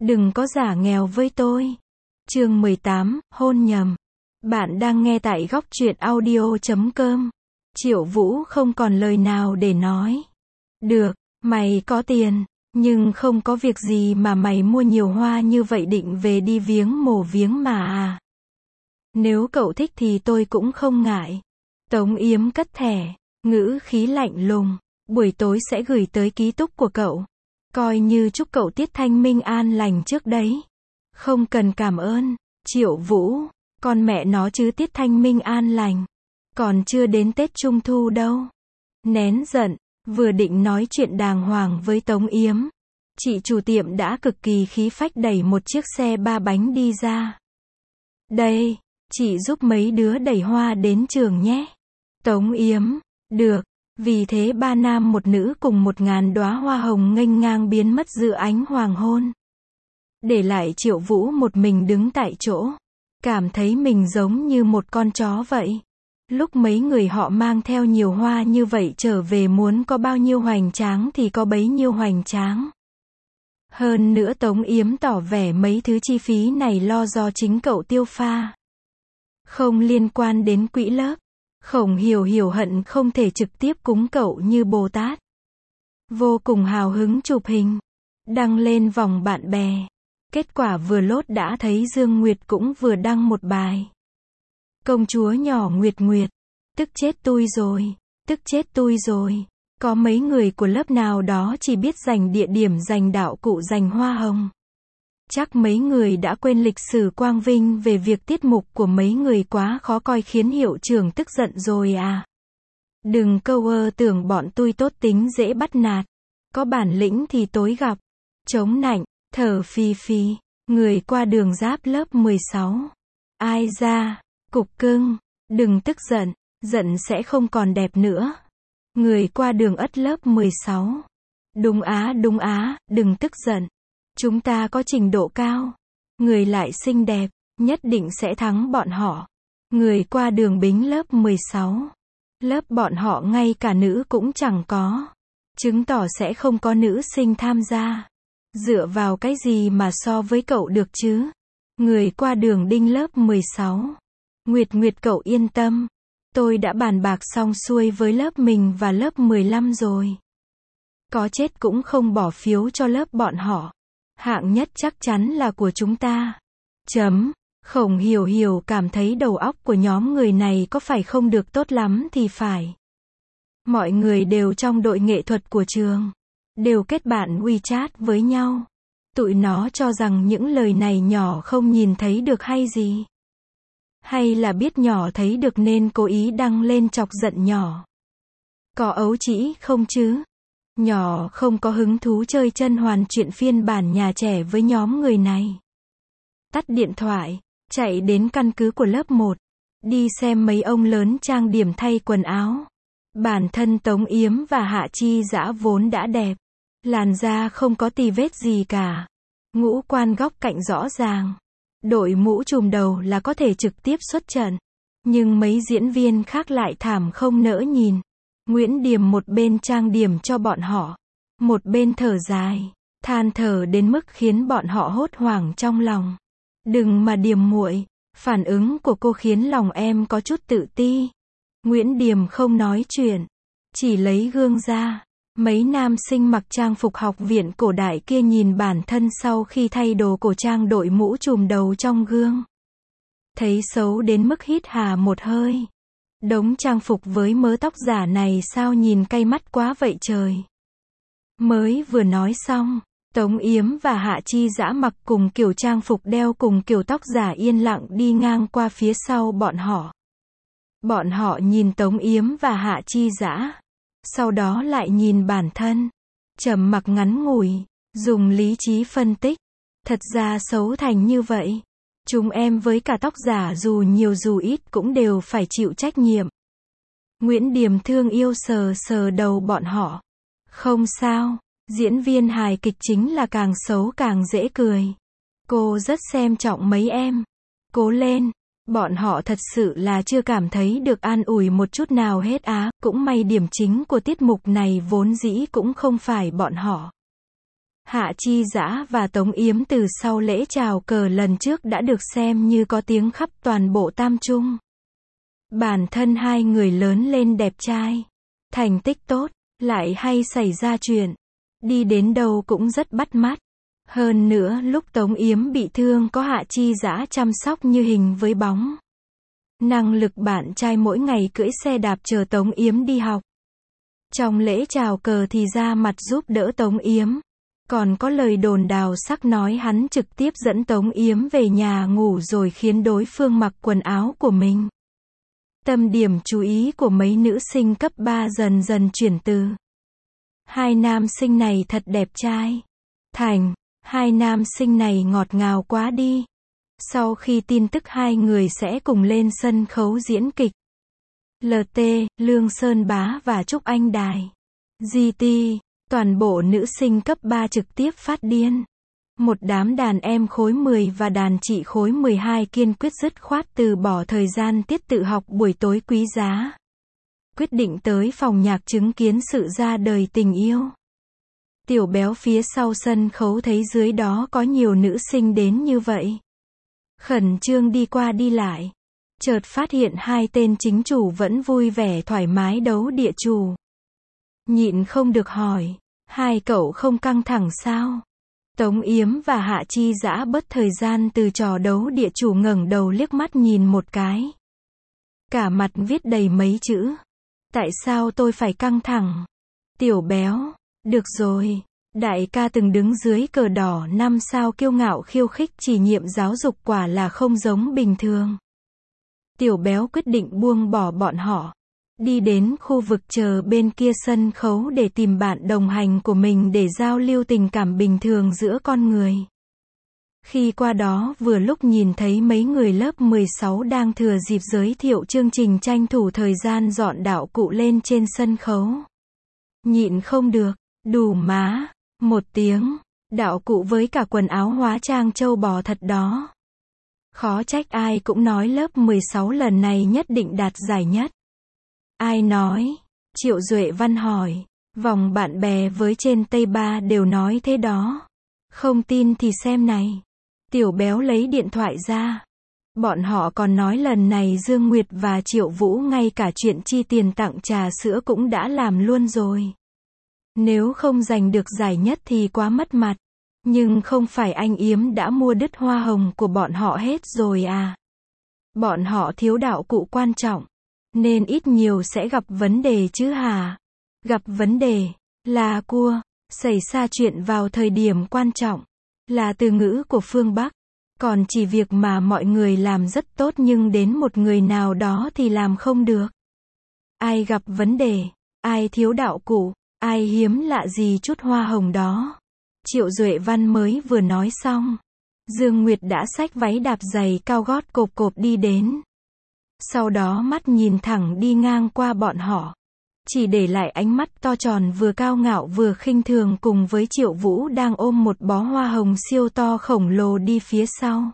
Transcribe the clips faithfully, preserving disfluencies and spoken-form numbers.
Đừng có giả nghèo với tôi. Chương mười tám, hôn nhầm. Bạn đang nghe tại góc truyện audio chấm com. Triệu Vũ không còn lời nào để nói. Được, mày có tiền, nhưng không có việc gì mà mày mua nhiều hoa như vậy định về đi viếng mồ viếng mà à. Nếu cậu thích thì tôi cũng không ngại. Tống Yếm cất thẻ, ngữ khí lạnh lùng. Buổi tối sẽ gửi tới ký túc của cậu. Coi như chúc cậu tiết thanh minh an lành trước đấy. Không cần cảm ơn, Triệu Vũ, con mẹ nó chứ tiết thanh minh an lành. Còn chưa đến Tết Trung Thu đâu. Nén giận, vừa định nói chuyện đàng hoàng với Tống Yếm. Chị chủ tiệm đã cực kỳ khí phách đẩy một chiếc xe ba bánh đi ra. Đây, chị giúp mấy đứa đẩy hoa đến trường nhé. Tống Yếm, được. Vì thế ba nam một nữ cùng một ngàn đóa hoa hồng nghênh ngang biến mất giữa ánh hoàng hôn. Để lại Triệu Vũ một mình đứng tại chỗ. Cảm thấy mình giống như một con chó vậy. Lúc mấy người họ mang theo nhiều hoa như vậy trở về muốn có bao nhiêu hoành tráng thì có bấy nhiêu hoành tráng. Hơn nữa Tống Yếm tỏ vẻ mấy thứ chi phí này lo do chính cậu tiêu pha. Không liên quan đến quỹ lớp. Khổng Hiểu Hiểu hận không thể trực tiếp cúng cậu như Bồ Tát. Vô cùng hào hứng chụp hình. Đăng lên vòng bạn bè. Kết quả vừa lốt đã thấy Dương Nguyệt cũng vừa đăng một bài. Công chúa nhỏ Nguyệt Nguyệt. Tức chết tôi rồi. Tức chết tôi rồi. Có mấy người của lớp nào đó chỉ biết dành địa điểm dành đạo cụ dành hoa hồng. Chắc mấy người đã quên lịch sử quang vinh về việc tiết mục của mấy người quá khó coi khiến hiệu trưởng tức giận rồi à. Đừng câu ơ tưởng bọn tôi tốt tính dễ bắt nạt. Có bản lĩnh thì tối gặp. Chống nạnh, thở phì phì. Người qua đường giáp lớp mười sáu. Ai ra, cục cưng, đừng tức giận, giận sẽ không còn đẹp nữa. Người qua đường ất lớp mười sáu. Đúng á đúng á, đừng tức giận. Chúng ta có trình độ cao. Người lại xinh đẹp, nhất định sẽ thắng bọn họ. Người qua đường Bính lớp mười sáu. Lớp bọn họ ngay cả nữ cũng chẳng có. Chứng tỏ sẽ không có nữ sinh tham gia. Dựa vào cái gì mà so với cậu được chứ? Người qua đường Đinh lớp mười sáu. Nguyệt Nguyệt cậu yên tâm. Tôi đã bàn bạc xong xuôi với lớp mình và lớp mười lăm rồi. Có chết cũng không bỏ phiếu cho lớp bọn họ. Hạng nhất chắc chắn là của chúng ta. Chấm. Khổng Hiểu Hiểu cảm thấy đầu óc của nhóm người này có phải không được tốt lắm thì phải. Mọi người đều trong đội nghệ thuật của trường. Đều kết bạn WeChat với nhau. Tụi nó cho rằng những lời này nhỏ không nhìn thấy được hay gì. Hay là biết nhỏ thấy được nên cố ý đăng lên chọc giận nhỏ. Có ấu trĩ không chứ? Nhỏ không có hứng thú chơi chân hoàn chuyện phiên bản nhà trẻ với nhóm người này. Tắt điện thoại, chạy đến căn cứ của lớp một. Đi xem mấy ông lớn trang điểm thay quần áo. Bản thân Tống Yếm và Hạ Chi Dã vốn đã đẹp. Làn da không có tì vết gì cả. Ngũ quan góc cạnh rõ ràng. Đội mũ trùm đầu là có thể trực tiếp xuất trận. Nhưng mấy diễn viên khác lại thảm không nỡ nhìn. Nguyễn Điềm một bên trang điểm cho bọn họ. Một bên thở dài. Than thở đến mức khiến bọn họ hốt hoảng trong lòng. Đừng mà Điềm muội. Phản ứng của cô khiến lòng em có chút tự ti. Nguyễn Điềm không nói chuyện. Chỉ lấy gương ra. Mấy nam sinh mặc trang phục học viện cổ đại kia nhìn bản thân sau khi thay đồ cổ trang đội mũ trùm đầu trong gương. Thấy xấu đến mức hít hà một hơi. Đống trang phục với mớ tóc giả này sao nhìn cay mắt quá vậy trời. Mới vừa nói xong, Tống Yếm và Hạ Chi Dã mặc cùng kiểu trang phục đeo cùng kiểu tóc giả yên lặng đi ngang qua phía sau bọn họ. Bọn họ nhìn Tống Yếm và Hạ Chi Dã. Sau đó lại nhìn bản thân. Trầm mặc ngắn ngủi, dùng lý trí phân tích. Thật ra xấu thành như vậy. Chúng em với cả tóc giả dù nhiều dù ít cũng đều phải chịu trách nhiệm. Nguyễn Điềm thương yêu sờ sờ đầu bọn họ. Không sao, diễn viên hài kịch chính là càng xấu càng dễ cười. Cô rất xem trọng mấy em. Cố lên. Bọn họ thật sự là chưa cảm thấy được an ủi một chút nào hết á. Cũng may điểm chính của tiết mục này vốn dĩ cũng không phải bọn họ. Hạ Chi Dã và Tống Yếm từ sau lễ chào cờ lần trước đã được xem như có tiếng khắp toàn bộ Tam Trung. Bản thân hai người lớn lên đẹp trai, thành tích tốt, lại hay xảy ra chuyện, đi đến đâu cũng rất bắt mắt. Hơn nữa lúc Tống Yếm bị thương có Hạ Chi Dã chăm sóc như hình với bóng. Năng lực bạn trai mỗi ngày cưỡi xe đạp chờ Tống Yếm đi học. Trong lễ chào cờ thì ra mặt giúp đỡ Tống Yếm. Còn có lời đồn đào sắc nói hắn trực tiếp dẫn Tống Yếm về nhà ngủ rồi khiến đối phương mặc quần áo của mình. Tâm điểm chú ý của mấy nữ sinh cấp ba dần dần chuyển từ hai nam sinh này thật đẹp trai thành hai nam sinh này ngọt ngào quá đi. Sau khi tin tức hai người sẽ cùng lên sân khấu diễn kịch, lờ tê, Lương Sơn Bá và Trúc Anh Đài, giê tê, toàn bộ nữ sinh cấp ba trực tiếp phát điên. Một đám đàn em khối mười và đàn chị khối mười hai kiên quyết dứt khoát từ bỏ thời gian tiết tự học buổi tối quý giá. Quyết định tới phòng nhạc chứng kiến sự ra đời tình yêu. Tiểu Béo phía sau sân khấu thấy dưới đó có nhiều nữ sinh đến như vậy. Khẩn trương đi qua đi lại. Chợt phát hiện hai tên chính chủ vẫn vui vẻ thoải mái đấu địa chủ. Nhịn không được hỏi, hai cậu không căng thẳng sao? Tống Yếm và Hạ Chi Dã bớt thời gian từ trò đấu địa chủ ngẩng đầu liếc mắt nhìn một cái. Cả mặt viết đầy mấy chữ. Tại sao tôi phải căng thẳng? Tiểu Béo, được rồi. Đại ca từng đứng dưới cờ đỏ năm sao kiêu ngạo khiêu khích chỉ nhiệm giáo dục quả là không giống bình thường. Tiểu Béo quyết định buông bỏ bọn họ. Đi đến khu vực chờ bên kia sân khấu để tìm bạn đồng hành của mình để giao lưu tình cảm bình thường giữa con người. Khi qua đó vừa lúc nhìn thấy mấy người lớp mười sáu đang thừa dịp giới thiệu chương trình tranh thủ thời gian dọn đạo cụ lên trên sân khấu. Nhịn không được, đủ má, một tiếng, đạo cụ với cả quần áo hóa trang châu bò thật đó. Khó trách ai cũng nói lớp mười sáu lần này nhất định đạt giải nhất. Ai nói? Triệu Duệ Văn hỏi. Vòng bạn bè với trên Tây Ba đều nói thế đó. Không tin thì xem này. Tiểu Béo lấy điện thoại ra. Bọn họ còn nói lần này Dương Nguyệt và Triệu Vũ ngay cả chuyện chi tiền tặng trà sữa cũng đã làm luôn rồi. Nếu không giành được giải nhất thì quá mất mặt. Nhưng không phải anh Yếm đã mua đứt hoa hồng của bọn họ hết rồi à? Bọn họ thiếu đạo cụ quan trọng, nên ít nhiều sẽ gặp vấn đề chứ hả? Gặp vấn đề, là cua, xảy ra chuyện vào thời điểm quan trọng, là từ ngữ của phương Bắc. Còn chỉ việc mà mọi người làm rất tốt nhưng đến một người nào đó thì làm không được. Ai gặp vấn đề, ai thiếu đạo cụ, ai hiếm lạ gì chút hoa hồng đó. Triệu Duệ Văn mới vừa nói xong. Dương Nguyệt đã xách váy đạp giày cao gót cộp cộp đi đến. Sau đó mắt nhìn thẳng đi ngang qua bọn họ. Chỉ để lại ánh mắt to tròn vừa cao ngạo vừa khinh thường cùng với Triệu Vũ đang ôm một bó hoa hồng siêu to khổng lồ đi phía sau.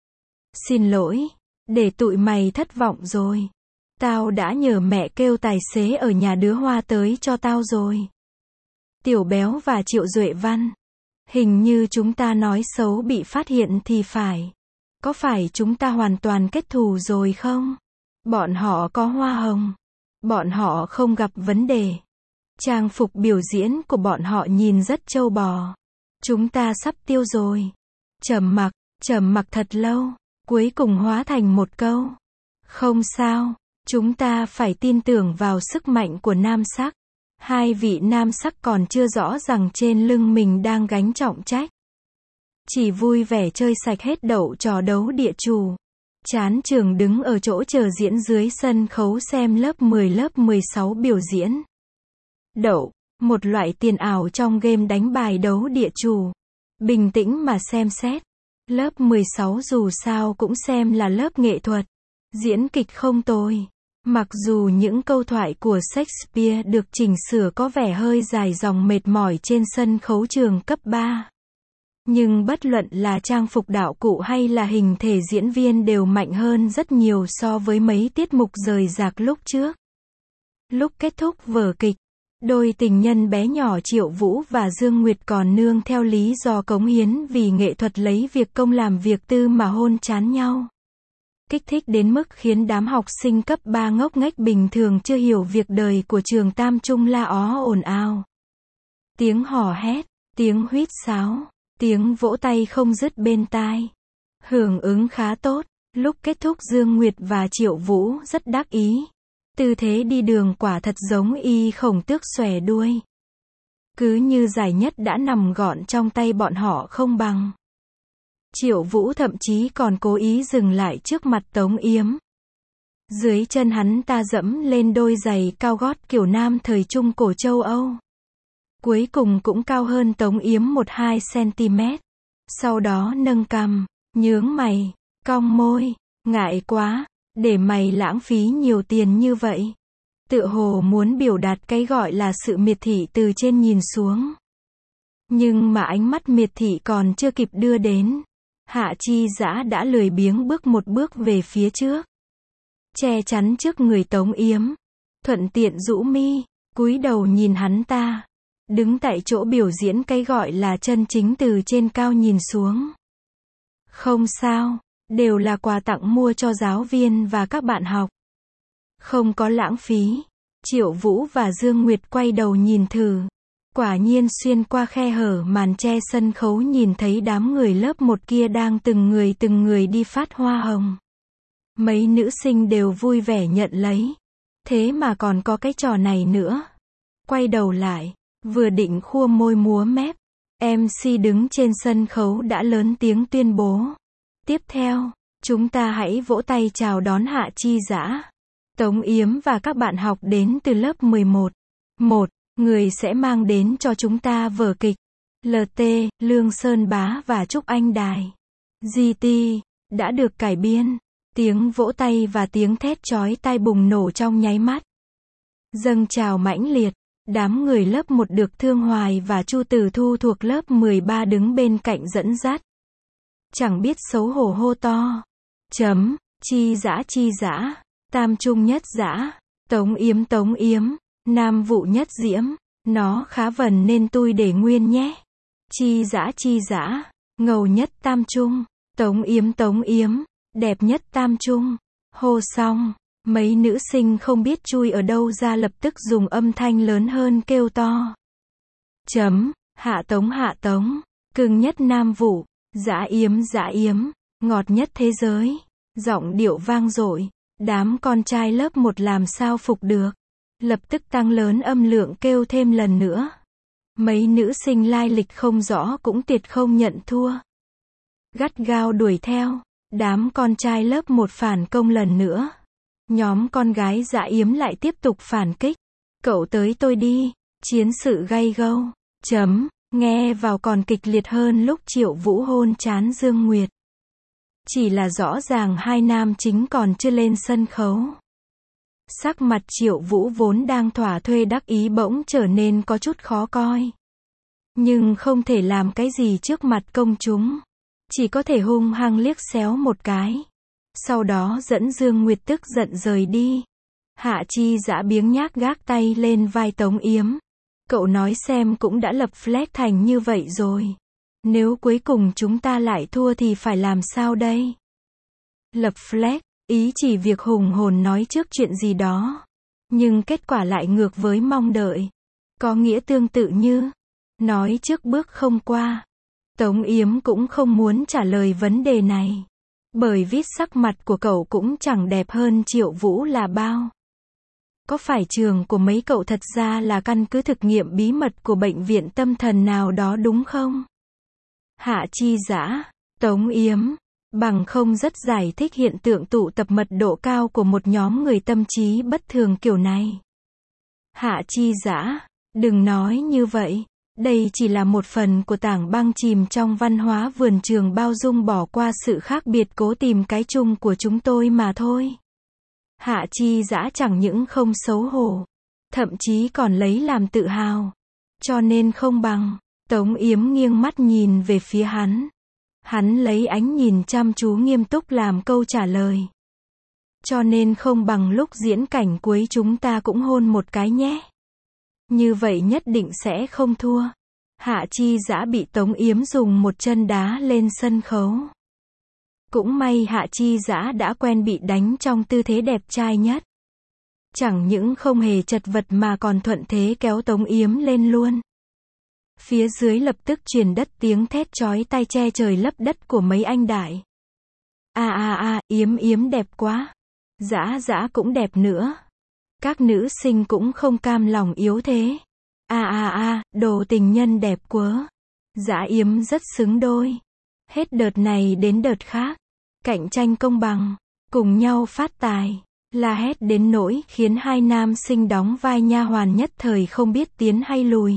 Xin lỗi, để tụi mày thất vọng rồi. Tao đã nhờ mẹ kêu tài xế ở nhà đưa hoa tới cho tao rồi. Tiểu Béo và Triệu Duệ Văn. Hình như chúng ta nói xấu bị phát hiện thì phải. Có phải chúng ta hoàn toàn kết thù rồi không? Bọn họ có hoa hồng. Bọn họ không gặp vấn đề. Trang phục biểu diễn của bọn họ nhìn rất trâu bò. Chúng ta sắp tiêu rồi. Trầm mặc, trầm mặc thật lâu. Cuối cùng hóa thành một câu. Không sao. Chúng ta phải tin tưởng vào sức mạnh của nam sắc. Hai vị nam sắc còn chưa rõ rằng trên lưng mình đang gánh trọng trách. Chỉ vui vẻ chơi sạch hết đậu trò đấu địa chủ. Chán trường đứng ở chỗ chờ diễn dưới sân khấu xem lớp mười lớp mười sáu biểu diễn. Đậu, một loại tiền ảo trong game đánh bài đấu địa chủ. Bình tĩnh mà xem xét. Lớp mười sáu dù sao cũng xem là lớp nghệ thuật. Diễn kịch không tồi. Mặc dù những câu thoại của Shakespeare được chỉnh sửa có vẻ hơi dài dòng mệt mỏi trên sân khấu trường cấp ba. Nhưng bất luận là trang phục đạo cụ hay là hình thể diễn viên đều mạnh hơn rất nhiều so với mấy tiết mục rời rạc lúc trước. Lúc kết thúc vở kịch, Đôi tình nhân bé nhỏ Triệu Vũ và Dương Nguyệt còn nương theo lý do cống hiến vì nghệ thuật lấy việc công làm việc tư mà hôn chán nhau. Kích thích đến mức khiến đám học sinh cấp ba ngốc nghếch bình thường chưa hiểu việc đời của trường Tam Trung la ó ồn ào. Tiếng hò hét, tiếng huýt sáo, tiếng vỗ tay không dứt bên tai. Hưởng ứng khá tốt, lúc kết thúc Dương Nguyệt và Triệu Vũ rất đắc ý. Tư thế đi đường quả thật giống y khổng tước xòe đuôi. Cứ như giải nhất đã nằm gọn trong tay bọn họ không bằng. Triệu Vũ thậm chí còn cố ý dừng lại trước mặt Tống Yếm. Dưới chân hắn ta dẫm lên đôi giày cao gót kiểu nam thời Trung Cổ châu Âu. Cuối cùng cũng cao hơn Tống Yếm một hai xăng-ti-mét. Sau đó nâng cằm, nhướng mày, cong môi, ngại quá, để mày lãng phí nhiều tiền như vậy. Tựa hồ muốn biểu đạt cái gọi là sự miệt thị từ trên nhìn xuống. Nhưng mà ánh mắt miệt thị còn chưa kịp đưa đến. Hạ Chi Dã đã lười biếng bước một bước về phía trước. Che chắn trước người Tống Yếm. Thuận tiện rũ mi, cúi đầu nhìn hắn ta. Đứng tại chỗ biểu diễn cái gọi là chân chính từ trên cao nhìn xuống. Không sao, đều là quà tặng mua cho giáo viên và các bạn học. Không có lãng phí. Triệu Vũ và Dương Nguyệt quay đầu nhìn thử. Quả nhiên xuyên qua khe hở màn che sân khấu nhìn thấy đám người lớp một kia đang từng người từng người đi phát hoa hồng. Mấy nữ sinh đều vui vẻ nhận lấy. Thế mà còn có cái trò này nữa. Quay đầu lại, vừa định khua môi múa mép, em xê đứng trên sân khấu đã lớn tiếng tuyên bố. Tiếp theo, chúng ta hãy vỗ tay chào đón Hạ Chi Dã, Tống Yếm và các bạn học đến từ lớp mười một. Một người sẽ mang đến cho chúng ta vở kịch lờ tê, Lương Sơn Bá và Trúc Anh Đài. giê tê đã được cải biên. Tiếng vỗ tay và tiếng thét chói tai bùng nổ trong nháy mắt. Dâng trào mãnh liệt, đám người lớp một được Thương Hoài và Chu Tử Thu thuộc lớp mười ba đứng bên cạnh dẫn dắt. Chẳng biết xấu hổ hô to. Chấm, Chi Dã Chi Dã, Tam Trung nhất Dã, Tống Yếm Tống Yếm, Nam Vụ nhất Diễm, nó khá vần nên tui để nguyên nhé. Chi Dã Chi Dã, ngầu nhất Tam Trung, Tống Yếm Tống Yếm, đẹp nhất Tam Trung. Hô xong, mấy nữ sinh không biết chui ở đâu ra lập tức dùng âm thanh lớn hơn kêu to. Chấm, Hạ Tống Hạ Tống, cưng nhất Nam Vụ, Dã Yếm Dã Yếm, ngọt nhất thế giới. Giọng điệu vang dội, đám con trai lớp một làm sao phục được. Lập tức tăng lớn âm lượng kêu thêm lần nữa. Mấy nữ sinh lai lịch không rõ cũng tuyệt không nhận thua. Gắt gao đuổi theo, đám con trai lớp một phản công lần nữa. Nhóm con gái Dã Yếm lại tiếp tục phản kích. Cậu tới tôi đi, chiến sự gay gâu. Chấm, nghe vào còn kịch liệt hơn lúc Triệu Vũ hôn chán Dương Nguyệt. Chỉ là rõ ràng hai nam chính còn chưa lên sân khấu. Sắc mặt Triệu Vũ vốn đang thỏa thuê đắc ý bỗng trở nên có chút khó coi. Nhưng không thể làm cái gì trước mặt công chúng. Chỉ có thể hung hăng liếc xéo một cái. Sau đó dẫn Dương Nguyệt tức giận rời đi. Hạ Chi Dã biếng nhác gác tay lên vai Tống Yếm. Cậu nói xem cũng đã lập flag thành như vậy rồi. Nếu cuối cùng chúng ta lại thua thì phải làm sao đây? Lập flag, ý chỉ việc hùng hồn nói trước chuyện gì đó. Nhưng kết quả lại ngược với mong đợi. Có nghĩa tương tự như nói trước bước không qua. Tống Yếm cũng không muốn trả lời vấn đề này. Bởi viết sắc mặt của cậu cũng chẳng đẹp hơn Triệu Vũ là bao. Có phải trường của mấy cậu thật ra là căn cứ thực nghiệm bí mật của bệnh viện tâm thần nào đó đúng không? Hạ Chi Dã, Tống Yếm, bằng không rất giải thích hiện tượng tụ tập mật độ cao của một nhóm người tâm trí bất thường kiểu này. Hạ Chi Dã, đừng nói như vậy. Đây chỉ là một phần của tảng băng chìm trong văn hóa vườn trường bao dung bỏ qua sự khác biệt cố tìm cái chung của chúng tôi mà thôi. Hạ Chi Dã chẳng những không xấu hổ, thậm chí còn lấy làm tự hào. Cho nên không bằng. Tống Yếm nghiêng mắt nhìn về phía hắn. Hắn lấy ánh nhìn chăm chú nghiêm túc làm câu trả lời. Cho nên không bằng lúc diễn cảnh cuối chúng ta cũng hôn một cái nhé. Như vậy nhất định sẽ không thua. Hạ Chi Dã bị Tống Yếm dùng một chân đá lên sân khấu. Cũng may Hạ Chi Dã đã quen bị đánh trong tư thế đẹp trai nhất. Chẳng những không hề chật vật mà còn thuận thế kéo Tống Yếm lên luôn. Phía dưới lập tức truyền đất tiếng thét chói tai che trời lấp đất của mấy anh đại. A a a, Yếm Yếm đẹp quá. Dã Dã cũng đẹp nữa. Các nữ sinh cũng không cam lòng yếu thế. A a a, đồ tình nhân đẹp quá. Dã Yếm rất xứng đôi. Hết đợt này đến đợt khác. Cạnh tranh công bằng. Cùng nhau phát tài. La hét đến nỗi khiến hai nam sinh đóng vai nha hoàn nhất thời không biết tiến hay lùi.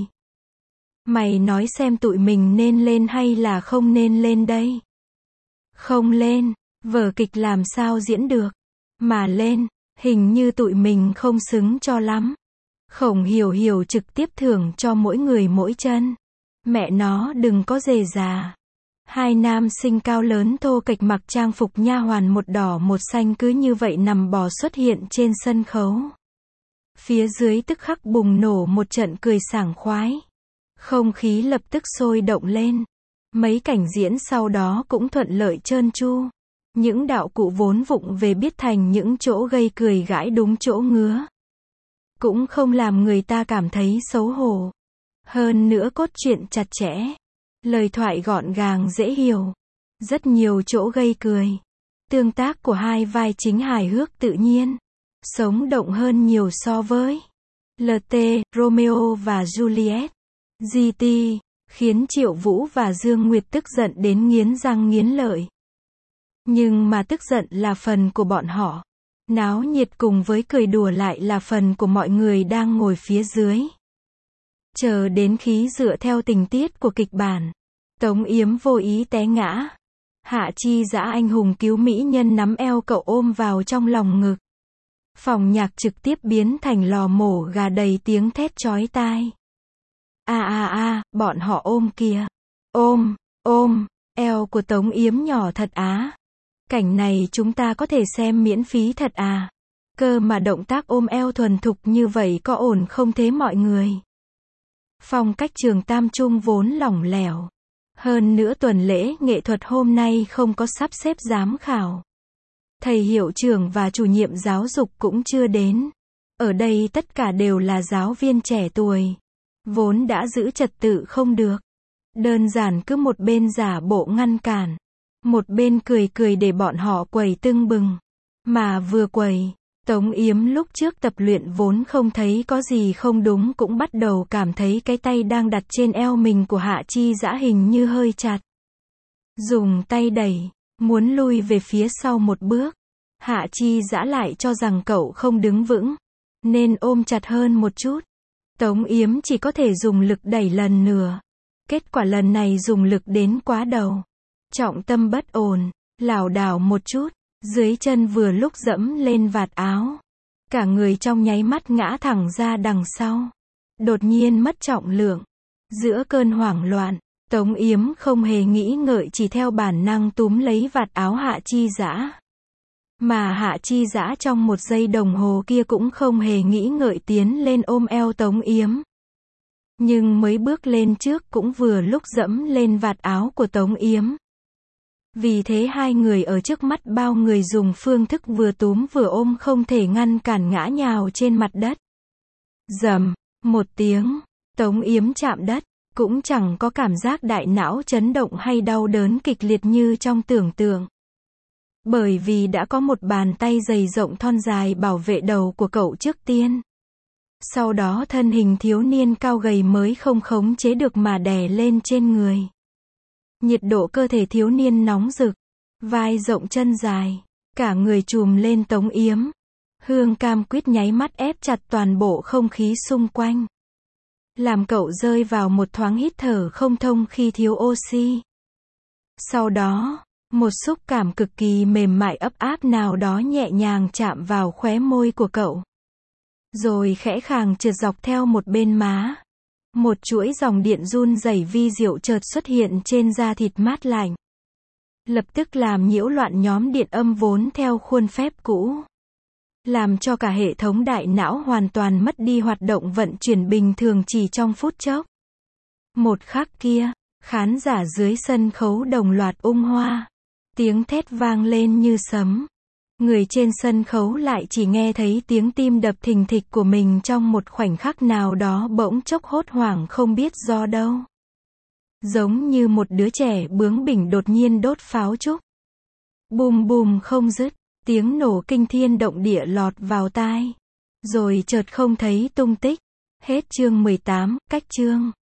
Mày nói xem tụi mình nên lên hay là không nên lên đây? Không lên, vở kịch làm sao diễn được? Mà lên, hình như tụi mình không xứng cho lắm. Khổng Hiểu Hiểu trực tiếp thưởng cho mỗi người mỗi chân. Mẹ nó đừng có dề già. Hai nam sinh cao lớn thô kệch mặc trang phục nha hoàn một đỏ một xanh cứ như vậy nằm bò xuất hiện trên sân khấu. Phía dưới tức khắc bùng nổ một trận cười sảng khoái. Không khí lập tức sôi động lên. Mấy cảnh diễn sau đó cũng thuận lợi trơn tru. Những đạo cụ vốn vụng về biết thành những chỗ gây cười gãi đúng chỗ ngứa. Cũng không làm người ta cảm thấy xấu hổ. Hơn nữa cốt truyện chặt chẽ. Lời thoại gọn gàng dễ hiểu. Rất nhiều chỗ gây cười. Tương tác của hai vai chính hài hước tự nhiên. Sống động hơn nhiều so với lờ tê, Romeo và Juliet. giê tê, khiến Triệu Vũ và Dương Nguyệt tức giận đến nghiến răng nghiến lợi. Nhưng mà tức giận là phần của bọn họ. Náo nhiệt cùng với cười đùa lại là phần của mọi người đang ngồi phía dưới. Chờ đến khi dựa theo tình tiết của kịch bản, Tống Yếm vô ý té ngã. Hạ Chi Dã anh hùng cứu mỹ nhân nắm eo cậu ôm vào trong lòng ngực. Phòng nhạc trực tiếp biến thành lò mổ gà đầy tiếng thét chói tai. A a a, bọn họ ôm kìa. Ôm, ôm, eo của Tống Yếm nhỏ thật á. Cảnh này chúng ta có thể xem miễn phí thật à. Cơ mà động tác ôm eo thuần thục như vậy có ổn không thế mọi người? Phong cách trường Tam Trung vốn lỏng lẻo. Hơn nữa tuần lễ nghệ thuật hôm nay không có sắp xếp giám khảo. Thầy hiệu trưởng và chủ nhiệm giáo dục cũng chưa đến. Ở đây tất cả đều là giáo viên trẻ tuổi. Vốn đã giữ trật tự không được. Đơn giản cứ một bên giả bộ ngăn cản. Một bên cười cười để bọn họ quẩy tưng bừng. Mà vừa quẩy, Tống Yếm lúc trước tập luyện vốn không thấy có gì không đúng cũng bắt đầu cảm thấy cái tay đang đặt trên eo mình của Hạ Chi Dã hình như hơi chặt. Dùng tay đẩy, muốn lui về phía sau một bước. Hạ Chi Dã lại cho rằng cậu không đứng vững, nên ôm chặt hơn một chút. Tống Yếm chỉ có thể dùng lực đẩy lần nữa. Kết quả lần này dùng lực đến quá đầu. Trọng tâm bất ổn, lảo đảo một chút, dưới chân vừa lúc dẫm lên vạt áo. Cả người trong nháy mắt ngã thẳng ra đằng sau. Đột nhiên mất trọng lượng. Giữa cơn hoảng loạn, Tống Yếm không hề nghĩ ngợi chỉ theo bản năng túm lấy vạt áo Hạ Chi Dã. Mà Hạ Chi Dã trong một giây đồng hồ kia cũng không hề nghĩ ngợi tiến lên ôm eo Tống Yếm. Nhưng mới bước lên trước cũng vừa lúc dẫm lên vạt áo của Tống Yếm. Vì thế hai người ở trước mắt bao người dùng phương thức vừa túm vừa ôm không thể ngăn cản ngã nhào trên mặt đất. Rầm, một tiếng, Tống Yếm chạm đất, cũng chẳng có cảm giác đại não chấn động hay đau đớn kịch liệt như trong tưởng tượng. Bởi vì đã có một bàn tay dày rộng thon dài bảo vệ đầu của cậu trước tiên. Sau đó thân hình thiếu niên cao gầy mới không khống chế được mà đè lên trên người. Nhiệt độ cơ thể thiếu niên nóng rực, vai rộng chân dài, cả người trùm lên Tống Yếm. Hương cam quýt nháy mắt ép chặt toàn bộ không khí xung quanh. Làm cậu rơi vào một thoáng hít thở không thông khi thiếu oxy. Sau đó, một xúc cảm cực kỳ mềm mại ấp áp nào đó nhẹ nhàng chạm vào khóe môi của cậu. Rồi khẽ khàng trượt dọc theo một bên má. Một chuỗi dòng điện run rẩy vi diệu chợt xuất hiện trên da thịt mát lạnh. Lập tức làm nhiễu loạn nhóm điện âm vốn theo khuôn phép cũ. làm cho cả hệ thống đại não hoàn toàn mất đi hoạt động vận chuyển bình thường chỉ trong phút chốc. Một khắc kia, khán giả dưới sân khấu đồng loạt ung hoa. Tiếng thét vang lên như sấm. Người trên sân khấu lại chỉ nghe thấy tiếng tim đập thình thịch của mình trong một khoảnh khắc nào đó bỗng chốc hốt hoảng không biết do đâu. Giống như một đứa trẻ bướng bỉnh đột nhiên đốt pháo trúc. Bùm bùm không dứt, tiếng nổ kinh thiên động địa lọt vào tai. Rồi chợt không thấy tung tích. Hết chương mười tám, cách chương.